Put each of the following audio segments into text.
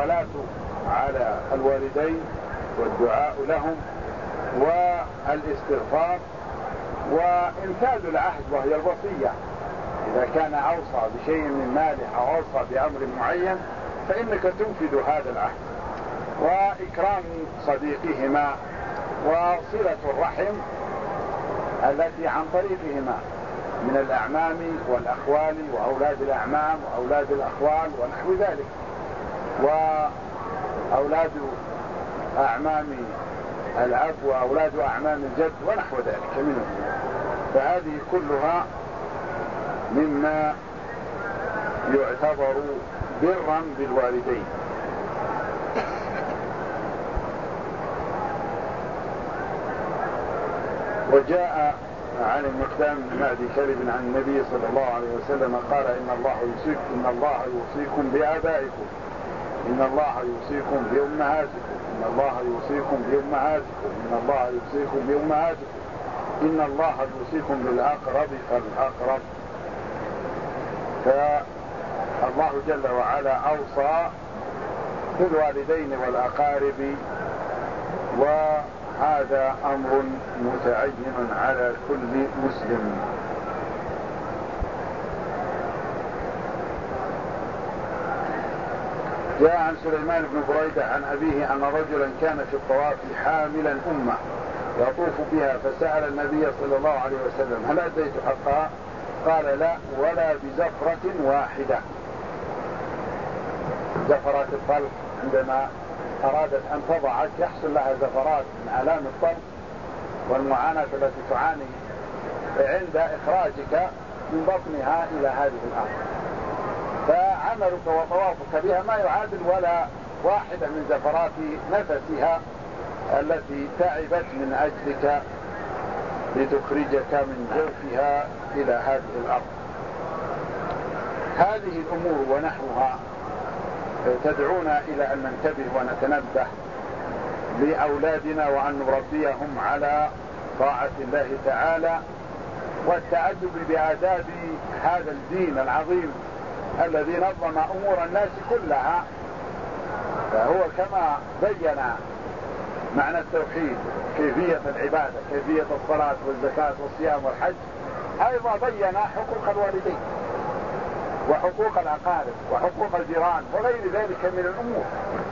الصلاة على الوالدين والدعاء لهم والاستغفار وإنفاذ العهد وهي الوصية. إذا كان أوصى بشيء من ماله أو أوصى بأمر معين فإنك تنفذ هذا العهد، وإكرام صديقهما وصلة الرحم التي عن طريقهما من الأعمام والأخوال وأولاد الأعمام وأولاد الأخوال ونحو ذلك، وأولاد أعمام الأب وأولاد أعمام الجد ونحو ذلك منهم. فهذه كلها مما يعتبر برا بالوالدين. وجاء عن المقدام بن معدي كلب عن النبي صلى الله عليه وسلم قال إن الله يوصيكم بآبائكم، إن الله يوصيكم بأمهاتكم، إن الله يوصيكم بأمهاتكم، إن الله يوصيكم بأمهاتكم، إن الله يوصيكم بالأقرب فالأقرب. فالله جل وعلا أوصى بالوالدين والأقارب، وهذا أمر متعين على كل مسلم. جاء عن سليمان بن بريدة عن أبيه أن رجلا كان في الطواف حاملا أمه يطوف بها، فسأل النبي صلى الله عليه وسلم هل أديت حقها؟ قال لا، ولا بزفرة واحدة. زفرات الطلق عندما أرادت أن تضعك يحصل لها زفرات من آلام الطلق والمعاناة التي تعاني عند إخراجك من بطنها إلى هذه الأرض، فعملك وطوافك بها ما يعادل ولا واحدة من زفرات نفسها التي تعبت من أجلك لتخرجك من جوفها إلى هذه الأرض. هذه الأمور ونحوها تدعونا إلى أن ننتبه ونتنبه لأولادنا وأن نربيهم على طاعة الله تعالى والتأدب بآداب هذا الدين العظيم الذي نظم أمور الناس كلها. فهو كما بين معنى التوحيد، كيفية العبادة، كيفية الصلاة والزكاة والصيام والحج، أيضا بين حقوق الوالدين وحقوق الأقارب وحقوق الجيران وغير ذلك من الأمور.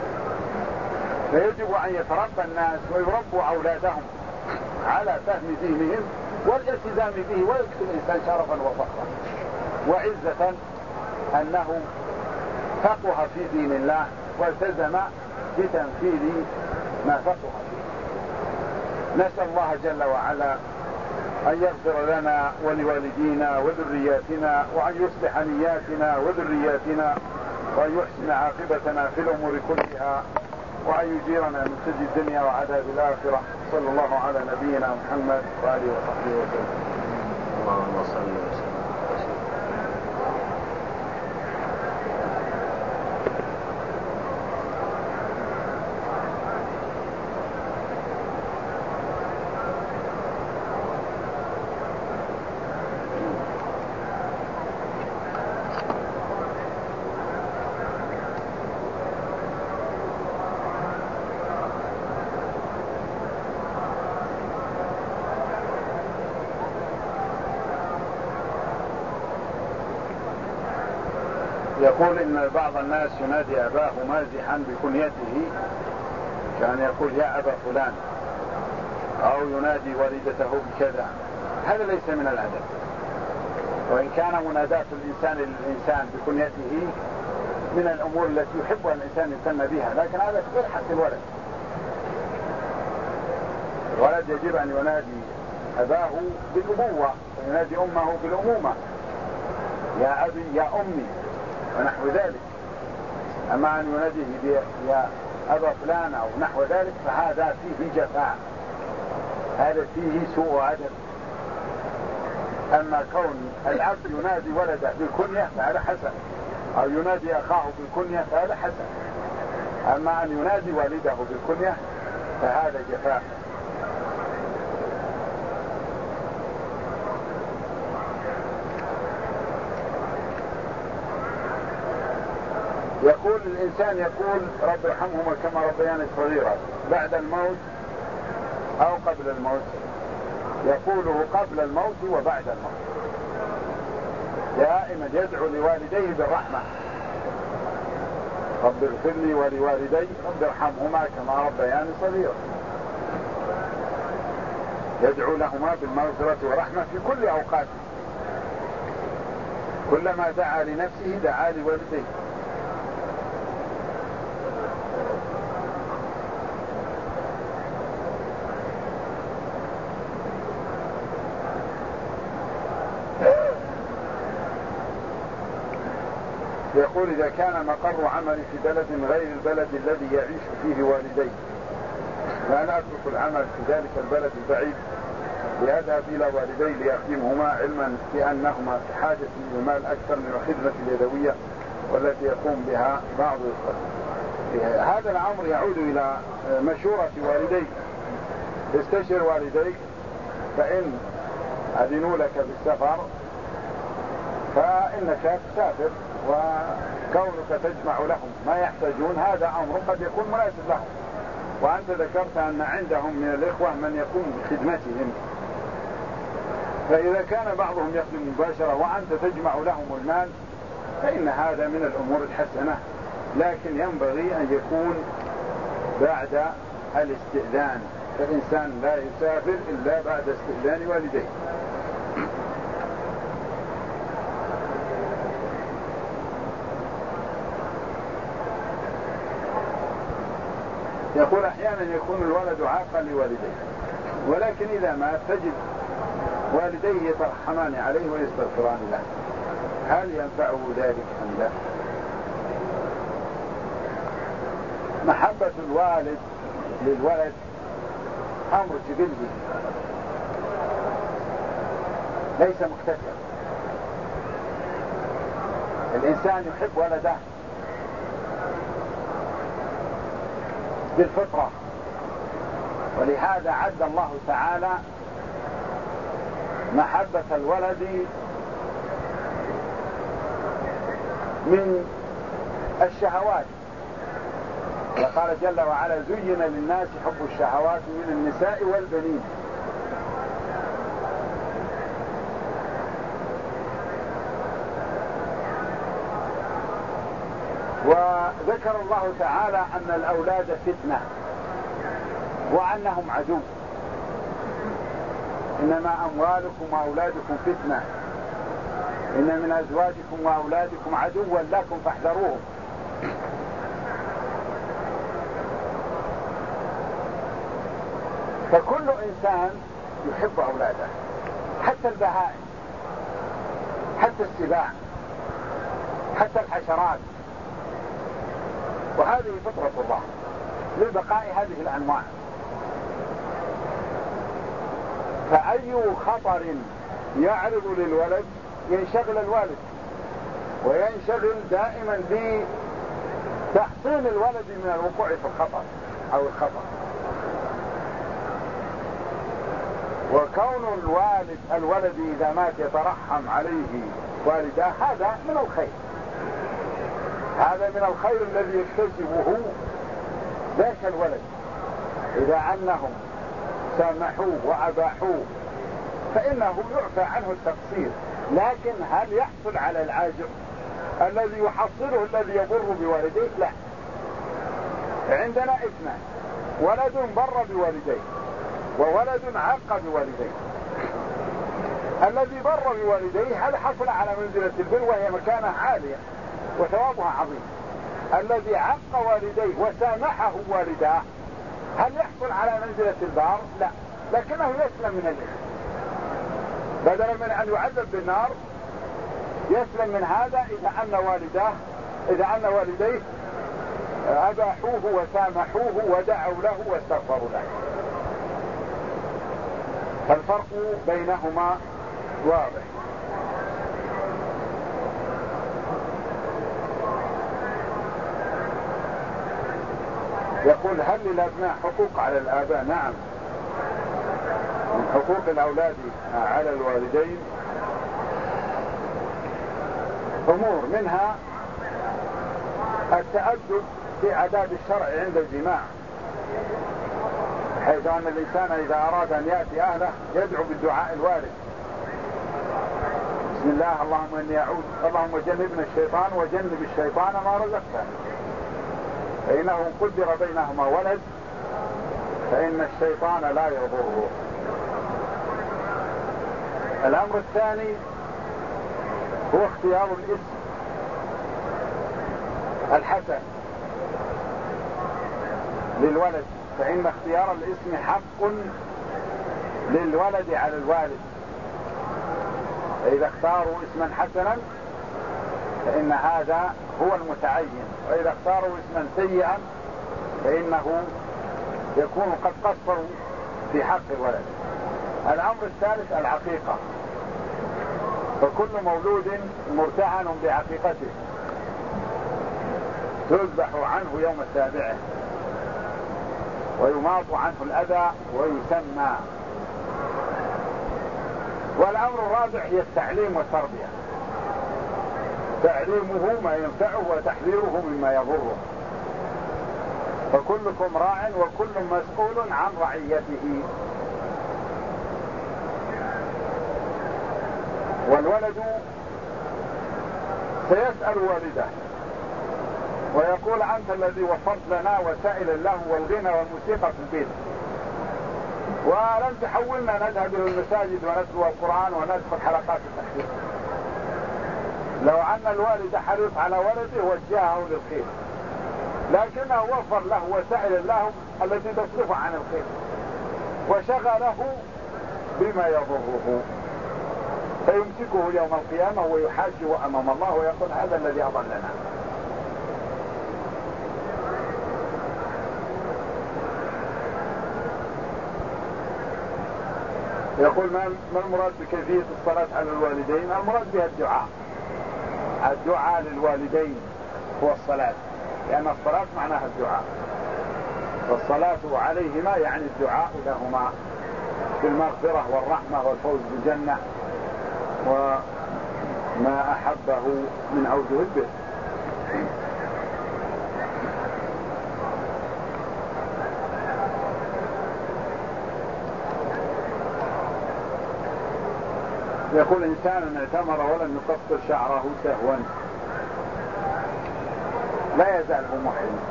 فيجب أن يتربى الناس ويربوا أولادهم على فهم دينهم والالتزام به، ويكسب الإنسان شرفا وفخرا وعزة أنه فقه في دين الله والتزم بتنفيذ ما فقه فيه. نسأل الله جل وعلا أن يغفر لنا ولوالدينا وذرياتنا، وأن يصلح نياتنا وذرياتنا، وأن يحسن عاقبتنا في الأمور كلها، وأن يجيرنا من خزي الدنيا وعذاب الآخرة. صلى الله على نبينا محمد وآله وصحبه وسلم. اللهم صل وسلم. يقول إن بعض الناس ينادي أباه مازحا بكنيته، كان يقول يا أبا فلان، أو ينادي والدته بكذا. هذا ليس من الأدب، وإن كان مناداة الإنسان للإنسان بكنيته من الأمور التي يحب الإنسان يسمى بها، لكن هذا غير حق الولد. الولد يجب أن ينادي أباه بالأبوة وينادي أمه بالأمومة، يا أبي يا أمي ونحو ذلك. أما أن يناديه يا أبا فلان أو نحو ذلك فهذا فيه جفاء، هذا فيه سوء أدب. أما كون العبد ينادي ولده بالكنية فهذا حسن، أو ينادي أخاه بالكنية فهذا حسن. أما أن ينادي والده بالكنية فهذا جفاء. يقول الإنسان يقول رب ارحمهما كما ربياني صغيرا بعد الموت أو قبل الموت؟ يقوله قبل الموت وبعد الموت، دائما يدعو لوالديه بالرحمة، رب اغفر لي ولوالدي رب ارحمهما كما ربياني صغيرا، يدعو لهما بالمغفرة والرحمة في كل أوقاته، كلما دعا لنفسه دعا لوالديه. يقول إذا كان مقر عملي في بلد غير البلد الذي يعيش فيه والدي، فأنا أترك العمل في ذلك البلد البعيد لأذهب إلى والدي ليخدمهما، علما بأنهما في حاجة للمال أكثر من الخدمة اليدوية والتي يقوم بها بعض الإخوة. هذا الأمر يعود إلى مشورة والديك، استشر والديك، فإن أذنوا لك بالسفر فإنك تسافر، وكونك تجمع لهم ما يحتاجون هذا أمر قد يكون مناسب لهم، وأنت ذكرت أن عندهم من الإخوة من يقوم بخدمتهم، فإذا كان بعضهم يخدم مباشرة وأنت تجمع لهم المال فإن هذا من الأمور الحسنة، لكن ينبغي أن يكون بعد الاستئذان، فالإنسان لا يسافر إلا بعد استئذان والديه. يقول أحيانا يكون الولد عاقا لوالديه، ولكن إذا مات تجد والديه يترحمان عليه ويستغفران له، هل ينفعه ذلك أم لا؟ محبة الوالد للولد أمر جبلي ليس مكتسب، الإنسان يحب ولده بالفطرة، ولهذا عد الله تعالى محبة الولد من الشهوات، وقال جل وعلا زين للناس حب الشهوات من النساء والبنين. وذكر الله تعالى أن الأولاد فتنة وأنهم عدو، إنما أموالكم وأولادكم فتنة، إن من أزواجكم وأولادكم عدوا لكم فاحذروهم. فكل إنسان يحب أولاده، حتى البهائم، حتى السباع، حتى الحشرات، وهذه فطرة الله لبقاء هذه الأنواع. فأي خطر يعرض للولد ينشغل الوالد، وينشغل دائما بتحصين الولد من الوقوع في الخطر أو الخطر. وكون الولد إذا مات يترحم عليه والداه هذا من الخير، هذا من الخير الذي يكتسبه ذاك الولد، إذا أنهم سامحوه وأباحوه فإنه يعفى عنه التقصير. لكن هل يحصل على العاجر الذي يحصله الذي يضر بوالديه؟ لا. عندنا اثنان، ولد بر بوالديه وولد عق بوالديه. الذي بر بوالديه هل حصل على منزلة البر وهي مكانة عالية وثوابها عظيم. الذي عق والديه وسامحه والداه هل يحصل على منزلة البار؟ لا، لكنه يسلم من الإثم، بدلا من أن يعذب بالنار يسلم من هذا إذا أن والديه أباحوه وسامحوه ودعوا له واستغفروا له. فالفرق بينهما واضح. يقول هل للأبناء حقوق على الآباء؟ نعم، من حقوق الأولاد على الوالدين أمور، منها التأدب في آداب الشرع عند الجماع، حيث أن الإنسان إذا أراد أن يأتي أهله يدعو بالدعاء الوارد: بسم الله اللهم إني أعوذ، اللهم جنبنا الشيطان وجنب الشيطان ما رزقتنا، فإنه إن قدر بينهما ولد فإن الشيطان لا يضره. الأمر الثاني هو اختيار الاسم الحسن للولد، فإن اختيار الاسم حق للولد على الوالد، فإذا اختاروا اسما حسنا فإن هذا هو المتعين، وإذا اختاروا اسما سيئا فإنه يكون قد قصروا في حق الولد. الأمر الثالث العقيقة، فكل مولود مرتهن بعقيقته تذبح عنه يوم سابعه ويماط عنه الأذى ويسمى. والأمر الرابع هي التعليم والتربية، تعليمه ما ينفعه وتحذيره مما يضره، فكلكم راع وكل مسؤول عن رعيته. والولد سيسأل والده ويقول: أنت الذي وفرت لنا وسائل اللهو والغنى والموسيقى في البيت، ولم تحولنا نذهب إلى المساجد ونتلو القرآن وندخل حلقات التحفيظ. لو أن الوالد حريص على ولده وجهه للخير، لكنه وفر له وسائل اللهو التي تصرف عن الخير وشغله بما يضره، فيمسكه يوم القيامة ويحاجه أمام الله ويقول: هذا الذي أضلنا. يقول: ما المراد بكيفية الصلاة على الوالدين؟ المراد بها الدعاء للوالدين هو الصلاة، لأن الصلاة معناها الدعاء، والصلاة عليهما يعني الدعاء لهما بالمغفرة والرحمة والفوز بالجنة وما أحبه من أوجه البر. يقول: إنسان اعتمر ولم يقصر شعره سهوا لا يزال محرم،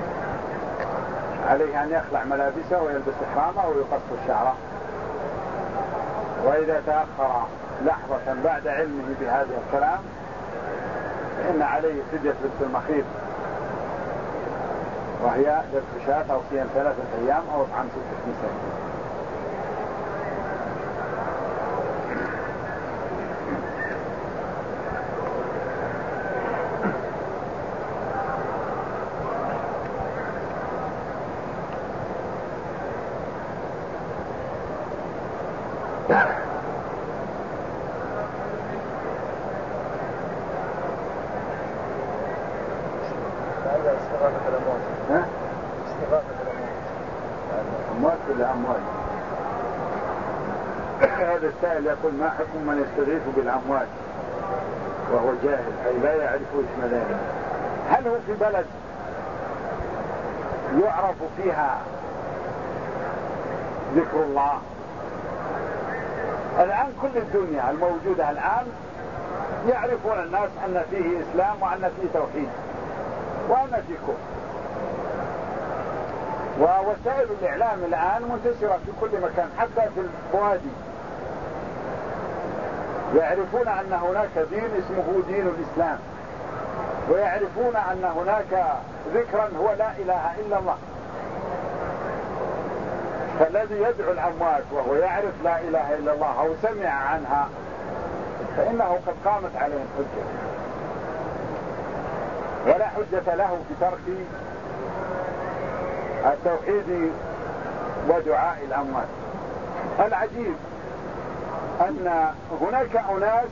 عليه أن يخلع ملابسه ويلبس إحرامه ويقصر شعره، وإذا تأخر لحظة بعد علمه بهذا الكلام فإن عليه فدية لبس المخيط، وهي ذبح شاة أو صيام 3 أيام أو إطعام 6 مساكين. هذا السائل يقول: ما حكم من يستغيث بالأموات وهو جاهل أي لا يعرف اسم ذلك؟ هل هو في بلد يعرف فيها ذكر الله؟ الآن كل الدنيا الموجودة الآن يعرفون الناس أن فيه إسلام وأن فيه توحيد وأن فيه كفر، ووسائل الإعلام الآن منتشرة في كل مكان حتى في البوادي، يعرفون أن هناك دين اسمه دين الإسلام، ويعرفون أن هناك ذكرا هو لا إله إلا الله. فالذي يدعو الأموات وهو يعرف لا إله إلا الله أو سمع عنها فإنه قد قامت عليه الحجة، ولا حجة له بترك التوحيد ودعاء الأموات. العجيب أن هناك أناس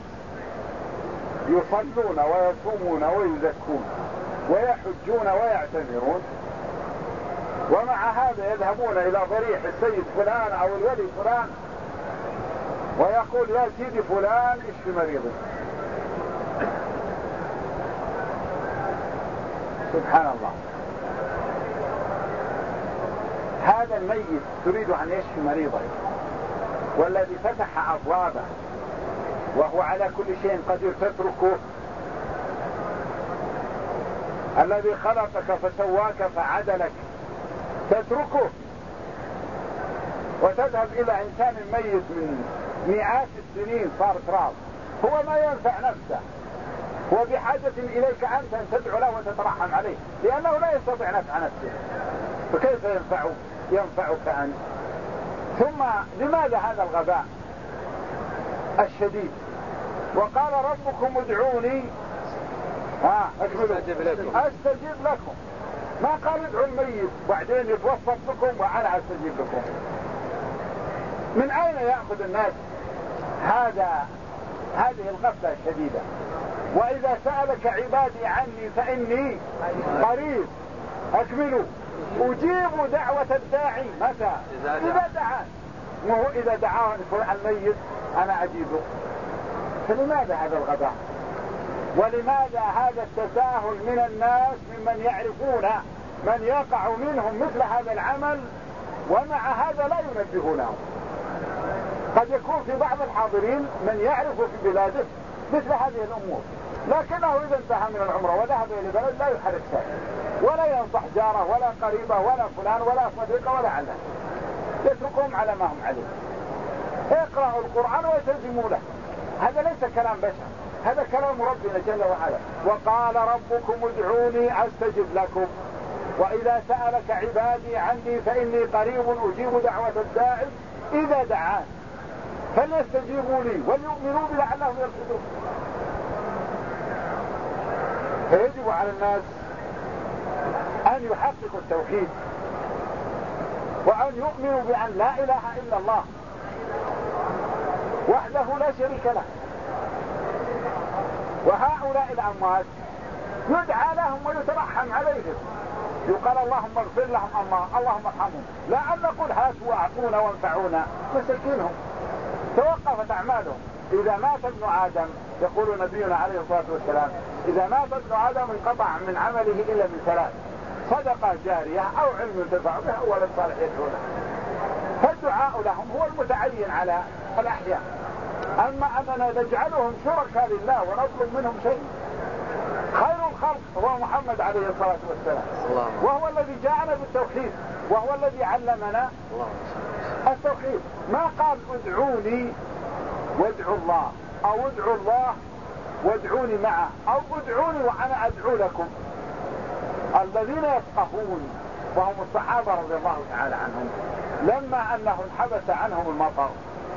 يصلون ويصومون ويزكون ويحجون ويعتمرون، ومع هذا يذهبون إلى ضريح السيد فلان أو الولي فلان ويقول: يا سيدي فلان اشف مريضي. سبحان الله. هذا الميت تريد أن يشفي مريضا، والذي فتح أبوابه وهو على كل شيء قدير تتركه؟ الذي خلقك فسواك فعدلك تتركه وتذهب إلى إنسان ميت من مئات السنين صار تراب؟ هو ما ينفع نفسه، هو بحاجة إليك أنت أن تدعو له وتترحم عليه، لأنه لا يستطيع نفع نفسه، فكيف ينفعك أنت؟ ثم لماذا هذا الغباء الشديد؟ وقال ربكم ادعوني أستجيب لكم. ما قال ادعوا الميت بعدين يتوسط لكم وأنا أستجيب لكم. من أين يأخذ الناس هذه الغفلة الشديدة؟ وإذا سألك عبادي عني فإني قريب أكملوا أجيب دعوة الداعي متى؟ إذا دعان. وهو إذا دعاه الميت أنا أجيبه. فلماذا هذا الغباء؟ ولماذا هذا التساهل من الناس ممن يعرفون من يقع منهم مثل هذا العمل ومع هذا لا ينبهونه؟ قد يكون في بعض الحاضرين من يعرف في بلاده مثل هذه الأمور، لكنه إذا انتهى من العمرة وذهب إلى بلد لا يحرك ساكن ولا ينصح جاره ولا قريبه ولا فلان ولا صديقه ولا علان، يتركهم على ما هم عليه. اقرأوا القرآن ويترجموا له. هذا ليس كلام بشر، هذا كلام ربنا جل وعلا. وقال ربكم ادعوني أستجب لكم وإذا سألك عبادي عني فإني قريب أجيب دعوة الداعي إذا دعان فليستجيبوا لي وليؤمنوا بي لعلهم يرشدون. فيجب على الناس أن يحققوا التوحيد وأن يؤمنوا بأن لا إله إلا الله وحده لا شريك له. وهؤلاء الأموات يدعى لهم ويترحم عليهم، يقال اللهم اغفر لهم اللهم ارحمهم، لا أن نقول هاتوا واعطونا وانفعونا، مساكينهم توقفت أعمالهم. إذا مات ابن آدم يقول نبينا عليه الصلاة والسلام إذا مات ابن آدم انقطع من عمله إلا من ثلاث: صدقة جارية أو علم ينتفع به أو ولد صالح يدعو له. فالدعاء لهم هو المتعين على الأحياء. أما أننا نجعلهم شركاء لله ونطلب منهم شيء. خير الخلق هو محمد عليه الصلاة والسلام، وهو الذي جاءنا بالتوحيد وهو الذي علمنا التوحيد. ما قال ادعوني وادعوا الله أو ادعوا الله وادعوني معه أو ادعوني وأنا أدعو لكم. الذين يفقهون وهم الصحابة رضي الله تعالى عنهم لما أنه انحبس عنهم المطر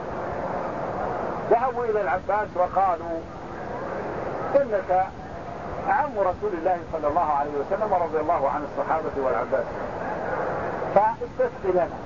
ذهبوا إلى العباس وقالوا إنك عم رسول الله صلى الله عليه وسلم ورضي الله عن الصحابة والعباس فاستسقي لنا.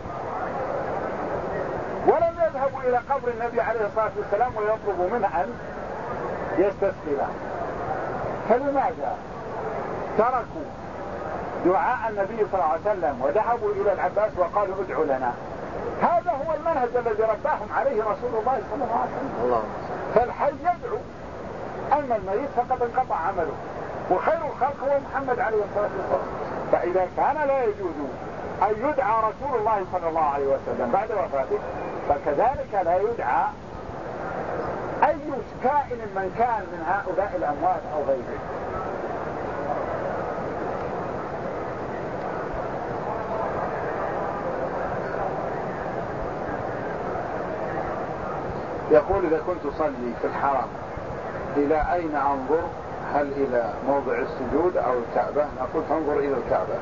ولم يذهبوا إلى قبر النبي عليه الصلاة والسلام ويطلبوا منه أن يستسقي له. فلماذا تركوا دعاء النبي صلى الله عليه وسلم وذهبوا إلى العباس وقالوا ادعوا لنا؟ هذا هو المنهج الذي رباهم عليه رسول الله صلى الله عليه وسلم. فالحي يدعو، أما الميت فقد انقطع عمله، وخير الخلق هو محمد عليه الصلاة والسلام. فإذا كان لا يجوز أن يدعى رسول الله صلى الله عليه وسلم بعد وفاته فكذلك لا يدعى أي كائن من كان من هؤلاء الأموات أو غيره. يقول إذا كنت أصلي في الحرم إلى أين أنظر؟ هل إلى موضع السجود أو الكعبة؟ نقول تنظر إلى الكعبة،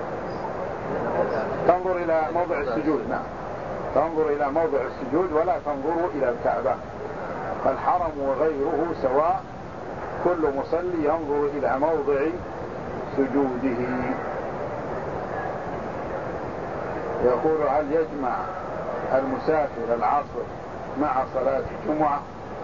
تنظر إلى موضع السجود. نعم، تنظر إلى موضع السجود ولا تنظر إلى الكعبة. فالحرم وغيره سواء، كل مصلي ينظر إلى موضع سجوده. يقول هل يجمع المسافر العصر مع صلاة الجمعة؟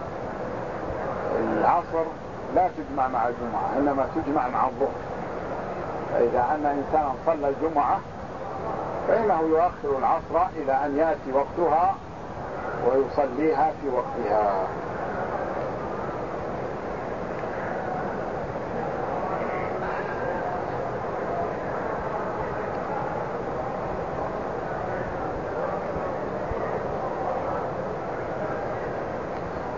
العصر لا تجمع مع الجمعة، إنما تجمع مع الظهر. فإذا أن إنسانا صلى الجمعة فإنه يؤخر العصر إلى أن يأتي وقتها ويصليها في وقتها.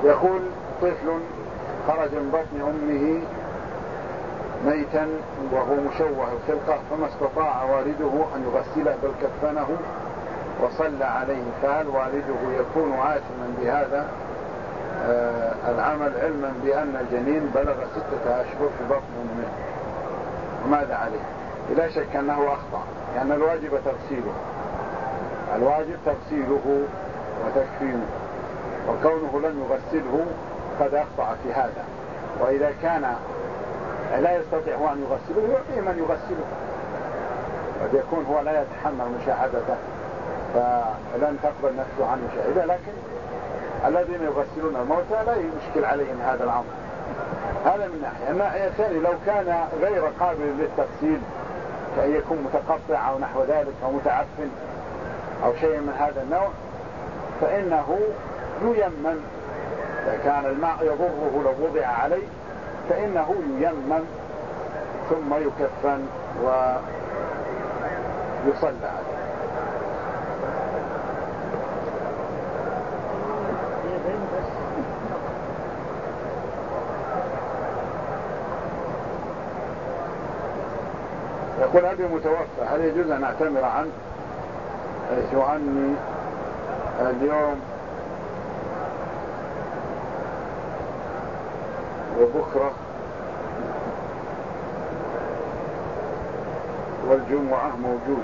يقول طفل خرج من بطن أمه ميتا وهو مشوه الخلقة، فما استطاع والده أن يغسله بل كفنه وصلى عليه، فهل والده يكون آثما بهذا العمل علما بأن الجنين بلغ 6 أشهر في بطن أمه؟ وماذا عليه؟ لا شك أنه أخطأ، لأن الواجب تغسيله، الواجب تغسيله وتكفينه، وكونه لم يغسله قد أخطأ في هذا. وإذا كان لا يستطيع هو أن يغسله يعطيه من يغسله، قد يكون هو لا يتحمل مشاهدته فلن تقبل نفسه عن مشاهده، لكن الذين يغسلون الموتى لا يشكل عليهم هذا الأمر. هذا من ناحية. الناحية الثانية لو كان غير قابل للتغسيل كأن يكون متقطع أو نحو ذلك أو متعفن أو شيء من هذا النوع فإنه ييمم. إذا كان الماء يضره لو وضع عليه فإنه ييمم ثم يكفن ويصلى عليه. يقول أبي متوفى، هل يجوز أن أعتمر عنه؟ حيث أني اليوم وبكرة والجمعة موجود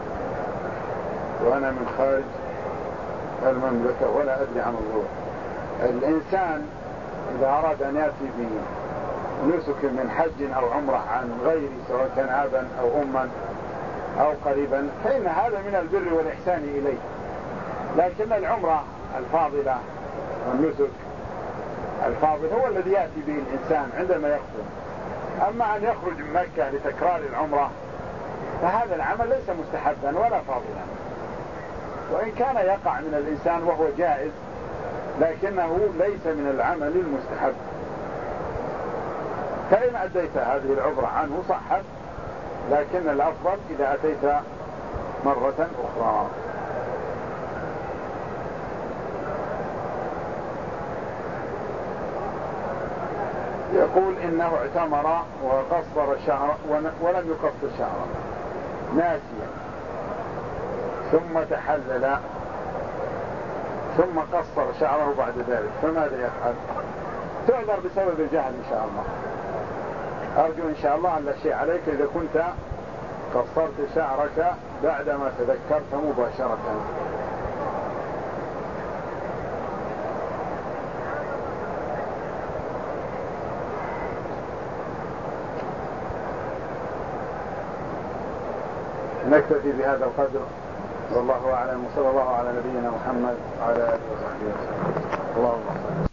وأنا من خارج المملكة ولا أدري عن الظروف. الإنسان إذا أراد أن يأتي بنسك من حج أو عمرة عن غيره سواء كان أبا أو أما أو قريبا فإن هذا من البر والإحسان إليه، لكن العمرة الفاضلة والنسك الفاضل هو الذي يأتي به الإنسان عندما يقدم. أما أن يخرج من مكة لتكرار العمرة فهذا العمل ليس مستحبا ولا فاضلا، وإن كان يقع من الإنسان وهو جائز لكنه ليس من العمل المستحب. فإن أديت هذه العمرة عنه صحت، لكن الأفضل إذا أتيت مرة أخرى. يقول إنه اعتمر وقصر شعره ولم يقصر شعره ناسيا ثم تحلل ثم قصر شعره بعد ذلك، فماذا يفعل؟ تعذر بسبب الجهل إن شاء الله. أرجو إن شاء الله أن لا شيء عليك إذا كنت قصرت شعرك بعدما تذكرت مباشرة. نكتفي بهذا القدر، والله أعلم، وصلى الله على نبينا محمد وعلى آله وصحبه وسلم. اللهم صل